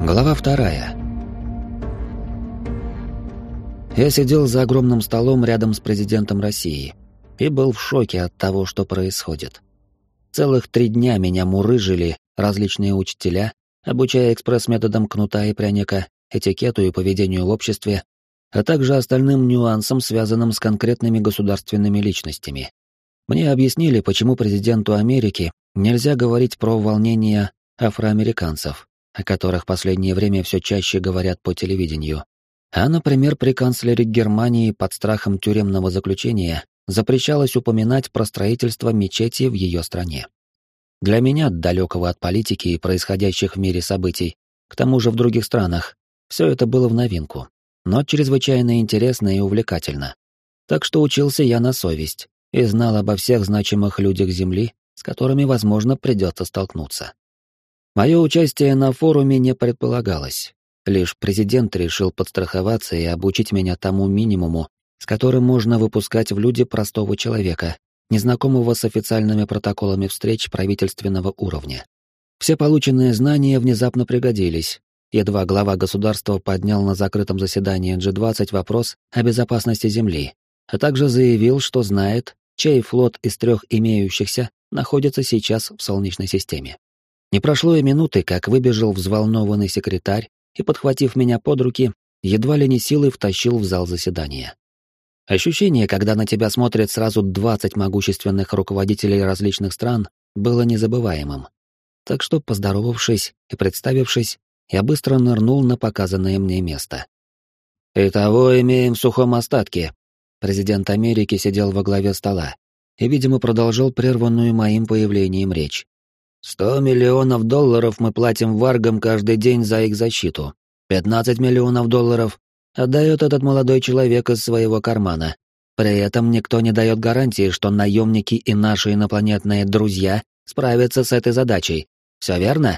Глава 2. Я сидел за огромным столом рядом с президентом России и был в шоке от того, что происходит. Целых 3 дня меня мурыжили различные учителя, обучая экспресс-методам кнута и пряника, этикету и поведению в обществе, а также остальным нюансам, связанным с конкретными государственными личностями. Мне объяснили, почему президенту Америки нельзя говорить про волнения афроамериканцев, о которых в последнее время все чаще говорят по телевидению. А, например, при канцлере Германии под страхом тюремного заключения запрещалось упоминать про строительство мечети в ее стране. Для меня, далекого от политики и происходящих в мире событий, к тому же в других странах, все это было в новинку, но чрезвычайно интересно и увлекательно. Так что учился я на совесть и знал обо всех значимых людях Земли, с которыми, возможно, придется столкнуться. Мое участие на форуме не предполагалось. Лишь президент решил подстраховаться и обучить меня тому минимуму, с которым можно выпускать в люди простого человека, незнакомого с официальными протоколами встреч правительственного уровня. Все полученные знания внезапно пригодились. Едва глава государства поднял на закрытом заседании G20 вопрос о безопасности Земли, а также заявил, что знает, чей флот из 3 имеющихся находится сейчас в Солнечной системе. Не прошло и минуты, как выбежал взволнованный секретарь и, подхватив меня под руки, едва ли не силой втащил в зал заседания. Ощущение, когда на тебя смотрят сразу 20 могущественных руководителей различных стран, было незабываемым. Так что, поздоровавшись и представившись, я быстро нырнул на показанное мне место. «Итого имеем в сухом остатке». Президент Америки сидел во главе стола и, видимо, продолжал прерванную моим появлением речь. $100 миллионов мы платим варгам каждый день за их защиту. $15 миллионов отдает этот молодой человек из своего кармана. При этом никто не дает гарантии, что наемники и наши инопланетные друзья справятся с этой задачей. Все верно?»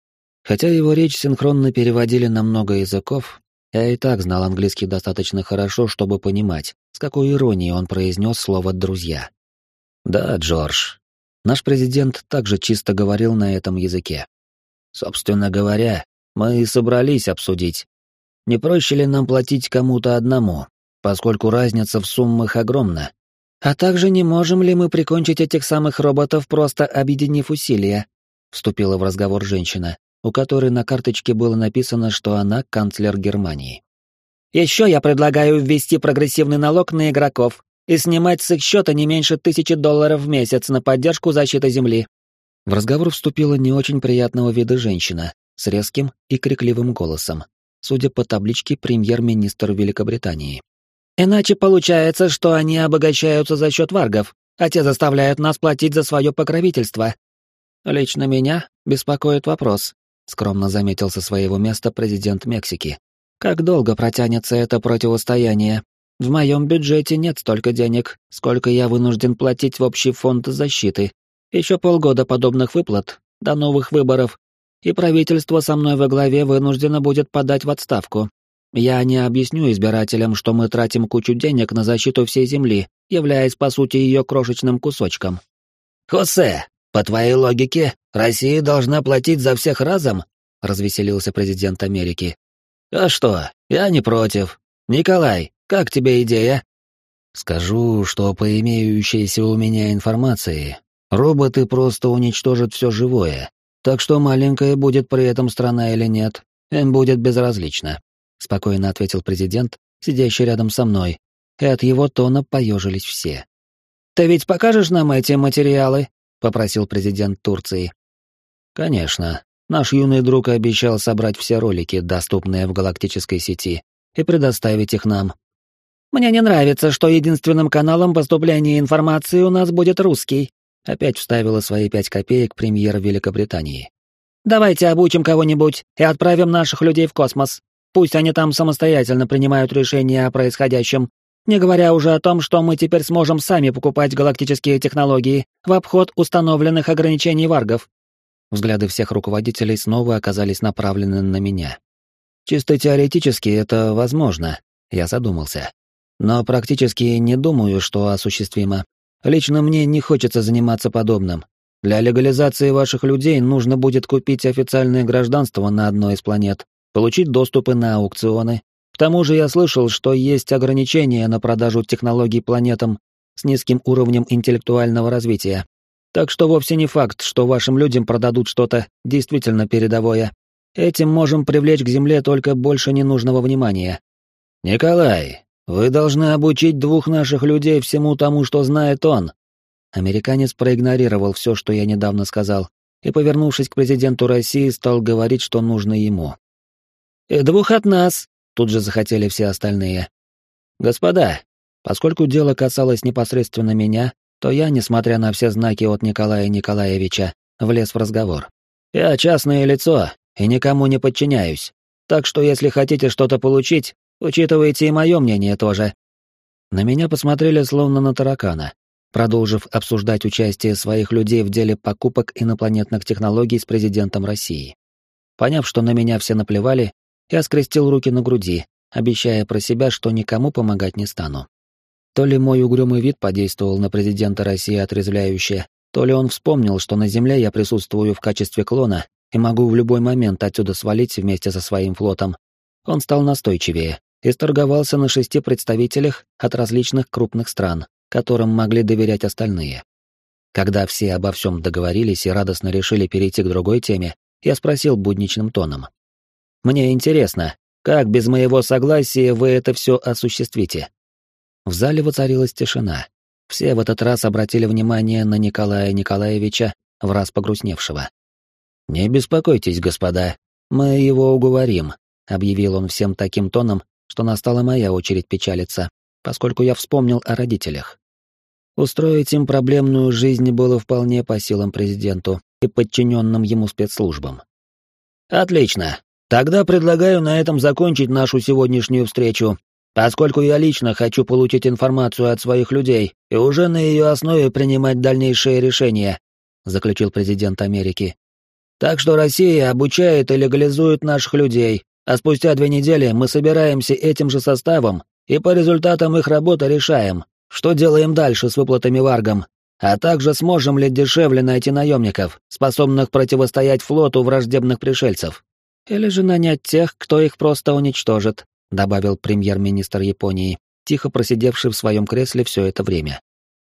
Хотя его речь синхронно переводили на много языков, я и так знал английский достаточно хорошо, чтобы понимать, с какой иронией он произнес слово «друзья». «Да, Джордж». Наш президент также чисто говорил на этом языке. «Собственно говоря, мы и собрались обсудить, не проще ли нам платить кому-то одному, поскольку разница в суммах огромна. А также не можем ли мы прикончить этих самых роботов, просто объединив усилия?» Вступила в разговор женщина, у которой на карточке было написано, что она канцлер Германии. «Еще я предлагаю ввести прогрессивный налог на игроков и снимать с их счета не меньше $1000 в месяц на поддержку защиты Земли». В разговор вступила не очень приятного вида женщина с резким и крикливым голосом, судя по табличке премьер-министр Великобритании. «Иначе получается, что они обогащаются за счет варгов, а те заставляют нас платить за свое покровительство». «Лично меня беспокоит вопрос», — скромно заметил со своего места президент Мексики. «Как долго протянется это противостояние? В моем бюджете нет столько денег, сколько я вынужден платить в общий фонд защиты. Еще полгода подобных выплат, до новых выборов, и правительство со мной во главе вынуждено будет подать в отставку. Я не объясню избирателям, что мы тратим кучу денег на защиту всей Земли, являясь, по сути, ее крошечным кусочком». «Хосе, по твоей логике, Россия должна платить за всех разом?» — развеселился президент Америки. «А что, я не против. Николай, как тебе идея?» «Скажу, что по имеющейся у меня информации, роботы просто уничтожат все живое, так что маленькая будет при этом страна или нет, им будет безразлично», — спокойно ответил президент, сидящий рядом со мной, и от его тона поежились все. «Ты ведь покажешь нам эти материалы?» — попросил президент Турции. «Конечно. Наш юный друг обещал собрать все ролики, доступные в галактической сети, и предоставить их нам». «Мне не нравится, что единственным каналом поступления информации у нас будет русский», — опять вставила свои 5 копеек премьер Великобритании. «Давайте обучим кого-нибудь и отправим наших людей в космос. Пусть они там самостоятельно принимают решения о происходящем, не говоря уже о том, что мы теперь сможем сами покупать галактические технологии в обход установленных ограничений варгов». Взгляды всех руководителей снова оказались направлены на меня. Чисто теоретически это возможно, я задумался. Но практически не думаю, что осуществимо. Лично мне не хочется заниматься подобным. Для легализации ваших людей нужно будет купить официальное гражданство на одной из планет, получить доступы на аукционы. К тому же я слышал, что есть ограничения на продажу технологий планетам с низким уровнем интеллектуального развития. Так что вовсе не факт, что вашим людям продадут что-то действительно передовое. Этим можем привлечь к Земле только больше ненужного внимания. Николай, вы должны обучить 2 наших людей всему тому, что знает он. Американец проигнорировал все, что я недавно сказал, и, повернувшись к президенту России, стал говорить, что нужно ему. «И 2 от нас!» — тут же захотели все остальные. «Господа, поскольку дело касалось непосредственно меня, то я, несмотря на все знаки от Николая Николаевича, влез в разговор. Я частное лицо и никому не подчиняюсь, так что если хотите что-то получить, учитывайте и мое мнение тоже». На меня посмотрели словно на таракана, продолжив обсуждать участие своих людей в деле покупок инопланетных технологий с президентом России. Поняв, что на меня все наплевали, я скрестил руки на груди, обещая про себя, что никому помогать не стану. То ли мой угрюмый вид подействовал на президента России отрезвляюще, то ли он вспомнил, что на Земле я присутствую в качестве клона и могу в любой момент отсюда свалить вместе со своим флотом. Он стал настойчивее и сторговался на 6 представителях от различных крупных стран, которым могли доверять остальные. Когда все обо всем договорились и радостно решили перейти к другой теме, я спросил будничным тоном. «Мне интересно, как без моего согласия вы это все осуществите?» В зале воцарилась тишина. Все в этот раз обратили внимание на Николая Николаевича, враз погрустневшего. «Не беспокойтесь, господа, мы его уговорим», — объявил он всем таким тоном, что настала моя очередь печалиться, поскольку я вспомнил о родителях. Устроить им проблемную жизнь было вполне по силам президенту и подчиненным ему спецслужбам. «Отлично. Тогда предлагаю на этом закончить нашу сегодняшнюю встречу, поскольку я лично хочу получить информацию от своих людей и уже на ее основе принимать дальнейшие решения», заключил президент Америки. «Так что Россия обучает и легализует наших людей, а спустя 2 недели мы собираемся этим же составом и по результатам их работы решаем, что делаем дальше с выплатами варгам, а также сможем ли дешевле найти наемников, способных противостоять флоту враждебных пришельцев. Или же нанять тех, кто их просто уничтожит», добавил премьер-министр Японии, тихо просидевший в своем кресле все это время.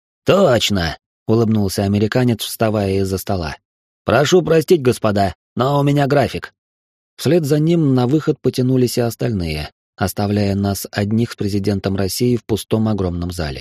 «Точно!» — улыбнулся американец, вставая из-за стола. «Прошу простить, господа, но у меня график». Вслед за ним на выход потянулись и остальные, оставляя нас одних с президентом России в пустом огромном зале.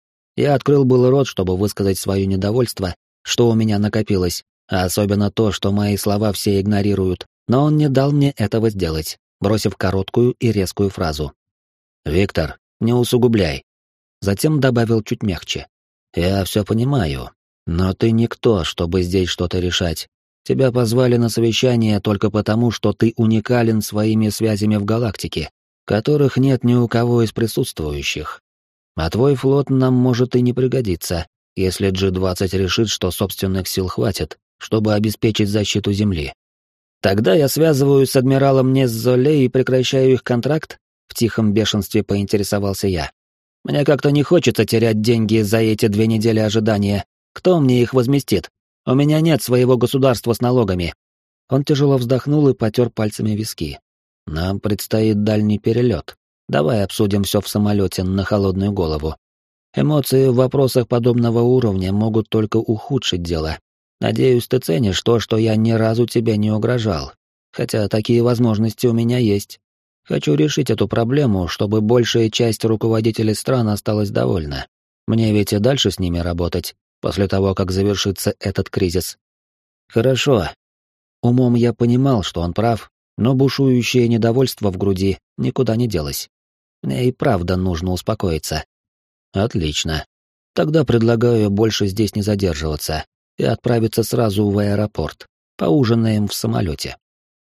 Я открыл был рот, чтобы высказать свое недовольство, что у меня накопилось, а особенно то, что мои слова все игнорируют, но он не дал мне этого сделать, бросив короткую и резкую фразу. «Виктор, не усугубляй». Затем добавил чуть мягче. «Я все понимаю, но ты никто, чтобы здесь что-то решать. Тебя позвали на совещание только потому, что ты уникален своими связями в галактике, которых нет ни у кого из присутствующих. А твой флот нам может и не пригодиться, если G-20 решит, что собственных сил хватит, чтобы обеспечить защиту Земли. Тогда я связываюсь с адмиралом Неззоле и прекращаю их контракт?» В тихом бешенстве поинтересовался я. «Мне как-то не хочется терять деньги за эти 2 недели ожидания. Кто мне их возместит? У меня нет своего государства с налогами». Он тяжело вздохнул и потер пальцами виски. «Нам предстоит дальний перелет. Давай обсудим все в самолете на холодную голову. Эмоции в вопросах подобного уровня могут только ухудшить дело. Надеюсь, ты ценишь то, что я ни разу тебе не угрожал. Хотя такие возможности у меня есть. Хочу решить эту проблему, чтобы большая часть руководителей стран осталась довольна. Мне ведь и дальше с ними работать, после того, как завершится этот кризис». «Хорошо». Умом я понимал, что он прав, но бушующее недовольство в груди никуда не делось. Мне и правда нужно успокоиться. «Отлично. Тогда предлагаю больше здесь не задерживаться и отправиться сразу в аэропорт. Поужинаем в самолете».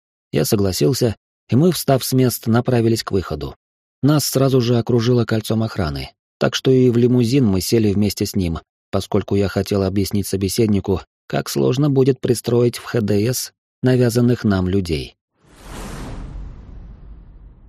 Я согласился, и мы, встав с мест, направились к выходу. Нас сразу же окружило кольцом охраны, так что и в лимузин мы сели вместе с ним, поскольку я хотел объяснить собеседнику, как сложно будет пристроить в ХДС навязанных нам людей.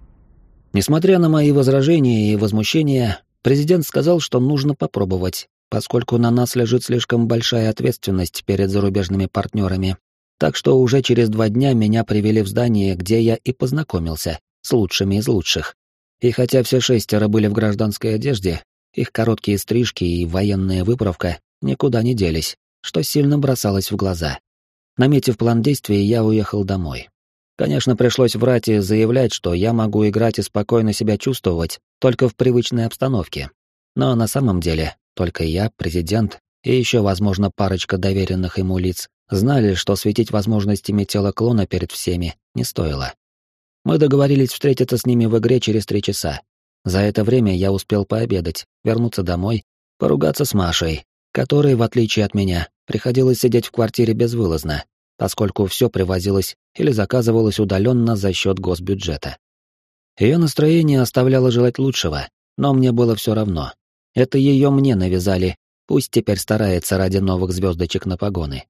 Несмотря на мои возражения и возмущения, президент сказал, что нужно попробовать, поскольку на нас лежит слишком большая ответственность перед зарубежными партнерами. Так что уже через 2 дня меня привели в здание, где я и познакомился с лучшими из лучших. И хотя все 6 были в гражданской одежде, их короткие стрижки и военная выправка никуда не делись, что сильно бросалось в глаза. Наметив план действий, я уехал домой. Конечно, пришлось врать и заявлять, что я могу играть и спокойно себя чувствовать только в привычной обстановке. Но на самом деле только я, президент и еще, возможно, парочка доверенных ему лиц знали, что светить возможностями тела клона перед всеми не стоило. Мы договорились встретиться с ними в игре через 3 часа. За это время я успел пообедать, вернуться домой, поругаться с Машей, которой, в отличие от меня, приходилось сидеть в квартире безвылазно, поскольку все привозилось или заказывалось удаленно за счет госбюджета. Ее настроение оставляло желать лучшего, но мне было все равно. Это ее мне навязали, пусть теперь старается ради новых звездочек на погоны.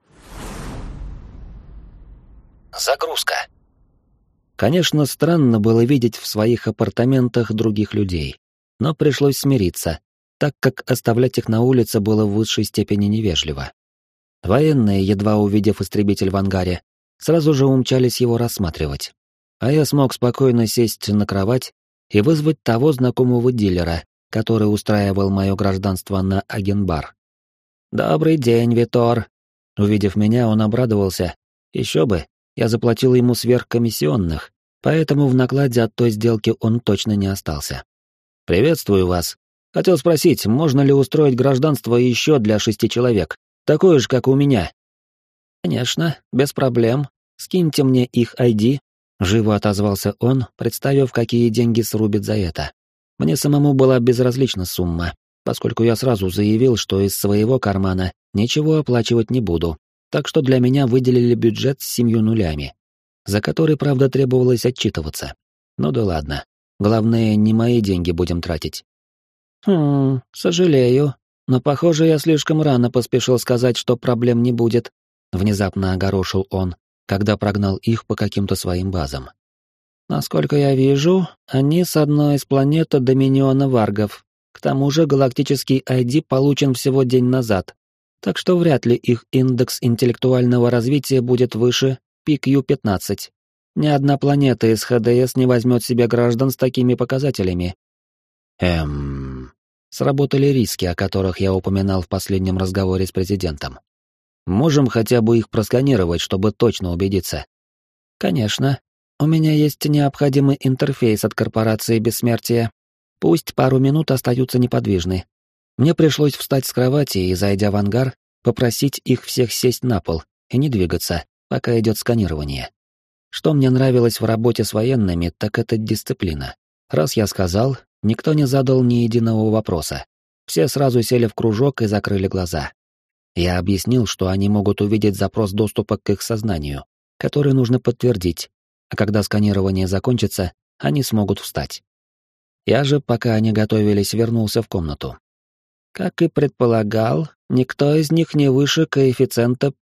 Загрузка. Конечно, странно было видеть в своих апартаментах других людей, но пришлось смириться, так как оставлять их на улице было в высшей степени невежливо. Военные, едва увидев истребитель в ангаре, сразу же умчались его рассматривать. А я смог спокойно сесть на кровать и вызвать того знакомого дилера, который устраивал мое гражданство на Агенбар. «Добрый день, Витор!» Увидев меня, он обрадовался. Еще бы, я заплатил ему сверхкомиссионных, поэтому в накладе от той сделки он точно не остался. «Приветствую вас. Хотел спросить, можно ли устроить гражданство еще для 6 человек? Такое же, как у меня». «Конечно, без проблем. Скиньте мне их ID», — живо отозвался он, представив, какие деньги срубит за это. Мне самому была безразлична сумма, поскольку я сразу заявил, что из своего кармана ничего оплачивать не буду, так что для меня выделили бюджет с 7 нулями, за который, правда, требовалось отчитываться. Ну да ладно, главное, не мои деньги будем тратить. Сожалею, но, похоже, я слишком рано поспешил сказать, что проблем не будет, внезапно огорошил он, когда прогнал их по каким-то своим базам. Насколько я вижу, они с одной из планет Доминиона Варгов. К тому же галактический ID получен всего день назад, так что вряд ли их индекс интеллектуального развития будет выше PQ-15. Ни одна планета из ХДС не возьмет себе граждан с такими показателями. Сработали риски, о которых я упоминал в последнем разговоре с президентом. Можем хотя бы их просканировать, чтобы точно убедиться? Конечно. У меня есть необходимый интерфейс от корпорации Бессмертия. Пусть пару минут остаются неподвижны. Мне пришлось встать с кровати и, зайдя в ангар, попросить их всех сесть на пол и не двигаться, пока идет сканирование. Что мне нравилось в работе с военными, так это дисциплина. Раз я сказал, никто не задал ни единого вопроса. Все сразу сели в кружок и закрыли глаза. Я объяснил, что они могут увидеть запрос доступа к их сознанию, который нужно подтвердить, а когда сканирование закончится, они смогут встать. Я же, пока они готовились, вернулся в комнату. Как и предполагал, никто из них не выше коэффициента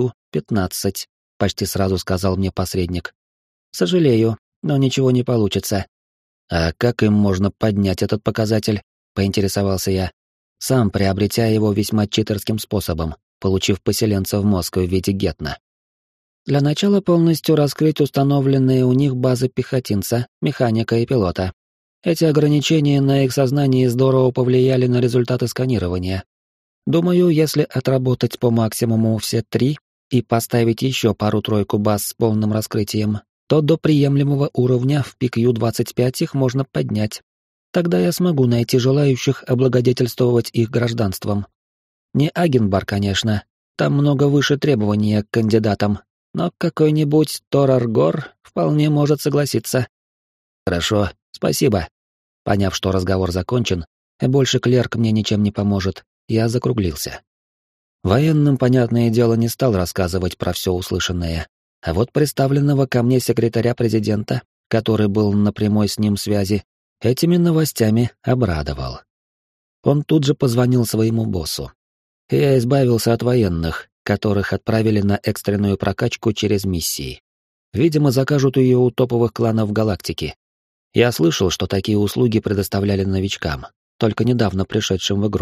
PQ-15, почти сразу сказал мне посредник. Сожалею, но ничего не получится. А как им можно поднять этот показатель? Поинтересовался я, сам приобретя его весьма читерским способом, получив поселенца в мозг в виде гетна. Для начала полностью раскрыть установленные у них базы пехотинца, механика и пилота. Эти ограничения на их сознании здорово повлияли на результаты сканирования. Думаю, если отработать по максимуму все 3 и поставить еще пару-тройку баз с полным раскрытием, то до приемлемого уровня в PQ-25 их можно поднять. Тогда я смогу найти желающих облагодетельствовать их гражданством. Не Агенбар, конечно, там много выше требования к кандидатам, но какой-нибудь Тораргор вполне может согласиться. Хорошо, спасибо. Поняв, что разговор закончен, и больше клерк мне ничем не поможет, я закруглился. Военным, понятное дело, не стал рассказывать про все услышанное, а вот представленного ко мне секретаря президента, который был на прямой с ним связи, этими новостями обрадовал. Он тут же позвонил своему боссу. Я избавился от военных, которых отправили на экстренную прокачку через миссии. Видимо, закажут ее у топовых кланов галактики. Я слышал, что такие услуги предоставляли новичкам, только недавно пришедшим в игру.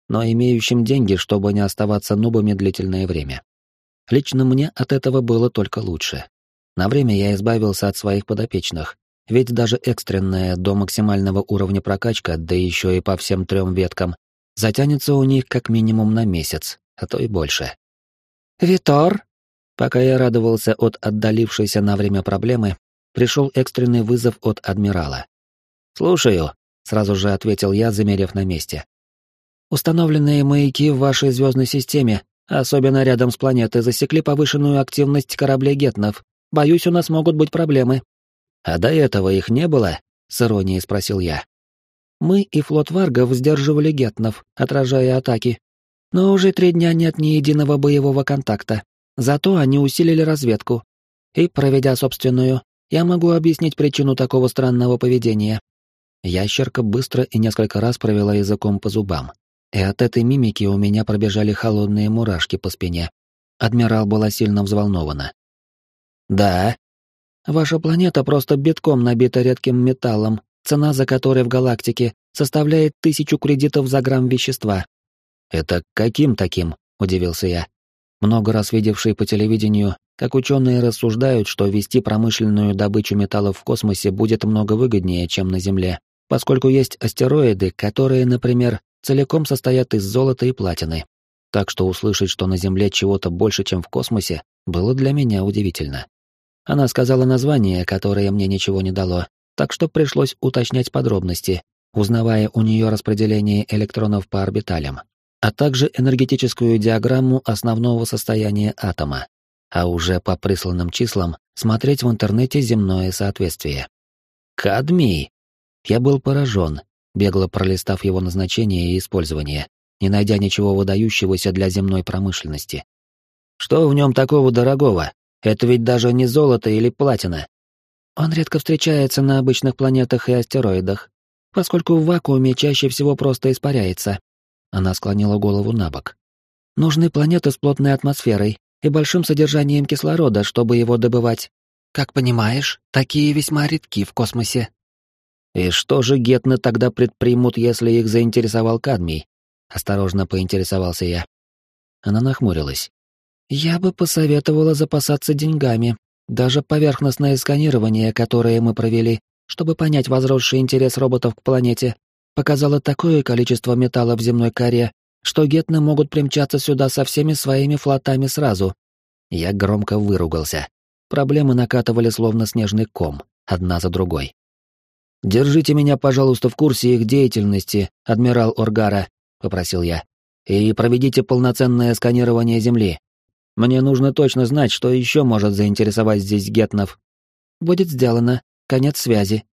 но имеющим деньги, чтобы не оставаться нубами длительное время. Лично мне от этого было только лучше. На время я избавился от своих подопечных, ведь даже экстренная до максимального уровня прокачка, да еще и по всем 3 веткам, затянется у них как минимум на месяц, а то и больше. «Витор?» Пока я радовался от отдалившейся на время проблемы, пришел экстренный вызов от адмирала. «Слушаю», — сразу же ответил я, замерев на месте. «Установленные маяки в вашей звездной системе, особенно рядом с планетой, засекли повышенную активность кораблей гетнов. Боюсь, у нас могут быть проблемы». «А до этого их не было?» — с иронией спросил я. «Мы и флот варгов сдерживали гетнов, отражая атаки. Но уже 3 дня нет ни единого боевого контакта. Зато они усилили разведку. И, проведя собственную, я могу объяснить причину такого странного поведения». Ящерка быстро и несколько раз провела языком по зубам. И от этой мимики у меня пробежали холодные мурашки по спине. Адмирал была сильно взволнована. «Да. Ваша планета просто битком набита редким металлом, цена за который в галактике составляет 1000 кредитов за грамм вещества». «Это каким таким?» — удивился я. Много раз видевший по телевидению, как ученые рассуждают, что вести промышленную добычу металлов в космосе будет много выгоднее, чем на Земле, поскольку есть астероиды, которые, например, целиком состоят из золота и платины. Так что услышать, что на Земле чего-то больше, чем в космосе, было для меня удивительно. Она сказала название, которое мне ничего не дало, так что пришлось уточнять подробности, узнавая у нее распределение электронов по орбиталям, а также энергетическую диаграмму основного состояния атома, а уже по присланным числам смотреть в интернете земное соответствие. Кадмий! Я был поражен, бегло пролистав его назначение и использование, не найдя ничего выдающегося для земной промышленности. Что в нем такого дорогого? Это ведь даже не золото или платина. Он редко встречается на обычных планетах и астероидах, поскольку в вакууме чаще всего просто испаряется. Она склонила голову набок. Нужны планеты с плотной атмосферой и большим содержанием кислорода, чтобы его добывать. Как понимаешь, такие весьма редки в космосе. И что же гетны тогда предпримут, если их заинтересовал кадмий? Осторожно поинтересовался я. Она нахмурилась. Я бы посоветовала запасаться деньгами. Даже поверхностное сканирование, которое мы провели, чтобы понять возросший интерес роботов к планете, показало такое количество металла в земной коре, что гетны могут примчаться сюда со всеми своими флотами сразу. Я громко выругался. Проблемы накатывали словно снежный ком, одна за другой. «Держите меня, пожалуйста, в курсе их деятельности, адмирал Оргара», — попросил я. «И проведите полноценное сканирование Земли. Мне нужно точно знать, что еще может заинтересовать здесь гетнов». «Будет сделано. Конец связи»,